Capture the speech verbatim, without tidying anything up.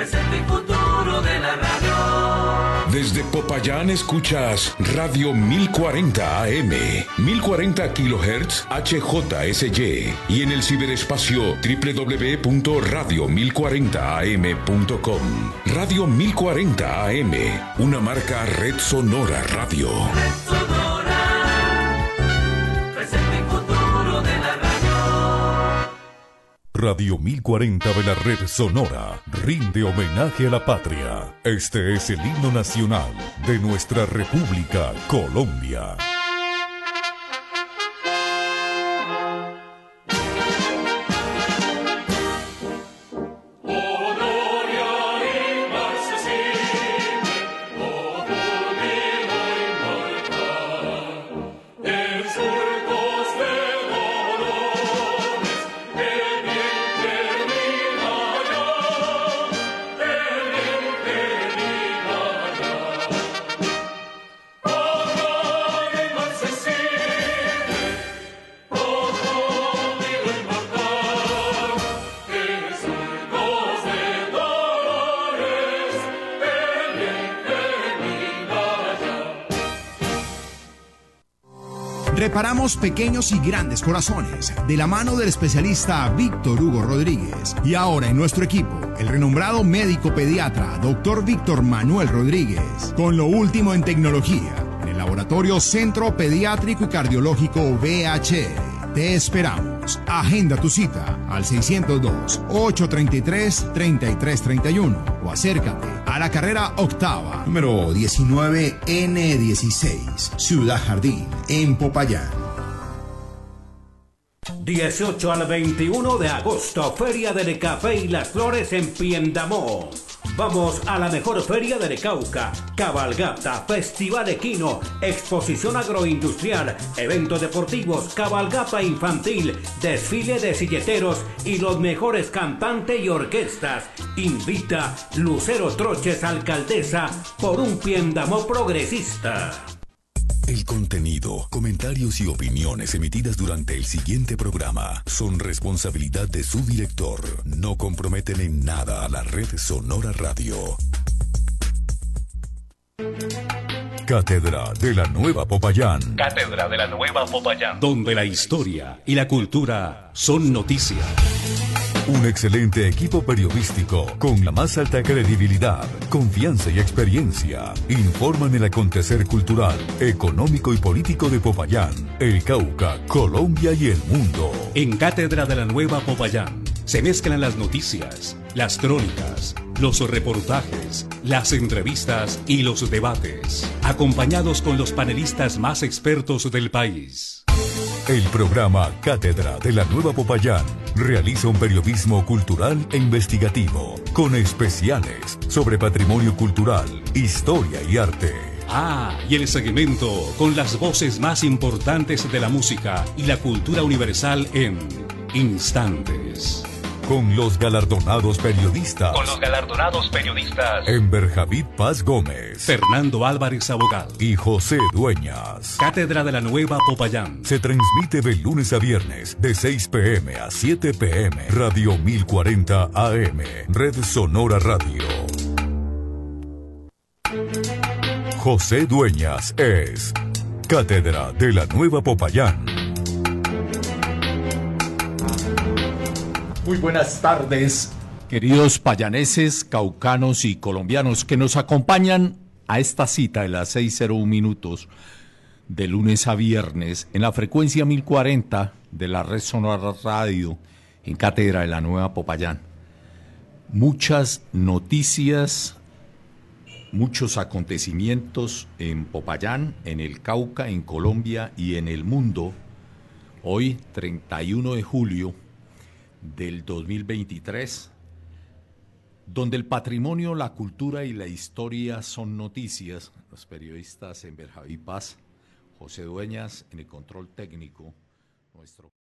presente y futuro de la radio. Desde Popayán escuchas Radio mil cuarenta A M, mil cuarenta kilohertz H J S Y y en el ciberespacio doble u doble u doble u punto radio mil cuarenta a m punto com. Radio mil cuarenta A M, una marca Red Sonora Radio. Red Sonora, presente y futuro de la radio. Radio mil cuarenta de la Red Sonora rinde homenaje a la patria. Este es el himno nacional de nuestra República Colombia. Reparamos pequeños y grandes corazones de la mano del especialista Víctor Hugo Rodríguez. Y ahora en nuestro equipo, el renombrado médico pediatra doctor Víctor Manuel Rodríguez, con lo último en tecnología, en el Laboratorio Centro Pediátrico y Cardiológico V H R. Te esperamos. Agenda tu cita al seiscientos dos, ochocientos treinta y tres, treinta y tres treinta y uno o acércate a la carrera octava, número diecinueve N dieciséis, Ciudad Jardín, en Popayán. dieciocho al veintiuno de agosto, Feria del Café y las Flores en Piendamó. Vamos a la mejor feria del Cauca, cabalgata, festival equino, exposición agroindustrial, eventos deportivos, cabalgata infantil, desfile de silleteros y los mejores cantantes y orquestas. Invita Lucero Troches, alcaldesa, por un Piendamó progresista. El contenido, comentarios y opiniones emitidas durante el siguiente programa son responsabilidad de su director. No comprometen en nada a la Red Sonora Radio. Cátedra de la Nueva Popayán. Cátedra de la Nueva Popayán, donde la historia y la cultura son noticia. Un excelente equipo periodístico con la más alta credibilidad, confianza y experiencia. Informan el acontecer cultural, económico y político de Popayán, el Cauca, Colombia y el mundo. En Cátedra de la Nueva Popayán se mezclan las noticias, las crónicas, los reportajes, las entrevistas y los debates, acompañados con los panelistas más expertos del país. El programa Cátedra de la Nueva Popayán realiza un periodismo cultural e investigativo, con especiales sobre patrimonio cultural, historia y arte. Ah, y el segmento con las voces más importantes de la música y la cultura universal en Instantes. Con los galardonados periodistas. Con los galardonados periodistas. Enver Javid Paz Gómez, Fernando Álvarez Abogado y José Dueñas. Cátedra de la Nueva Popayán. Se transmite de lunes a viernes de seis pe eme a siete pe eme. Radio mil cuarenta A M. Red Sonora Radio. José Dueñas es Cátedra de la Nueva Popayán. Muy buenas tardes, queridos payaneses, caucanos y colombianos que nos acompañan a esta cita de las seis cero uno minutos de lunes a viernes en la frecuencia mil cuarenta de la Red Sonora Radio en Cátedra de la Nueva Popayán. Muchas noticias, muchos acontecimientos en Popayán, en el Cauca, en Colombia y en el mundo. Hoy, treinta y uno de julio del dos mil veintitrés, donde el patrimonio, la cultura y la historia son noticias. Los periodistas Enver Javid Paz, José Dueñas en el control técnico, nuestro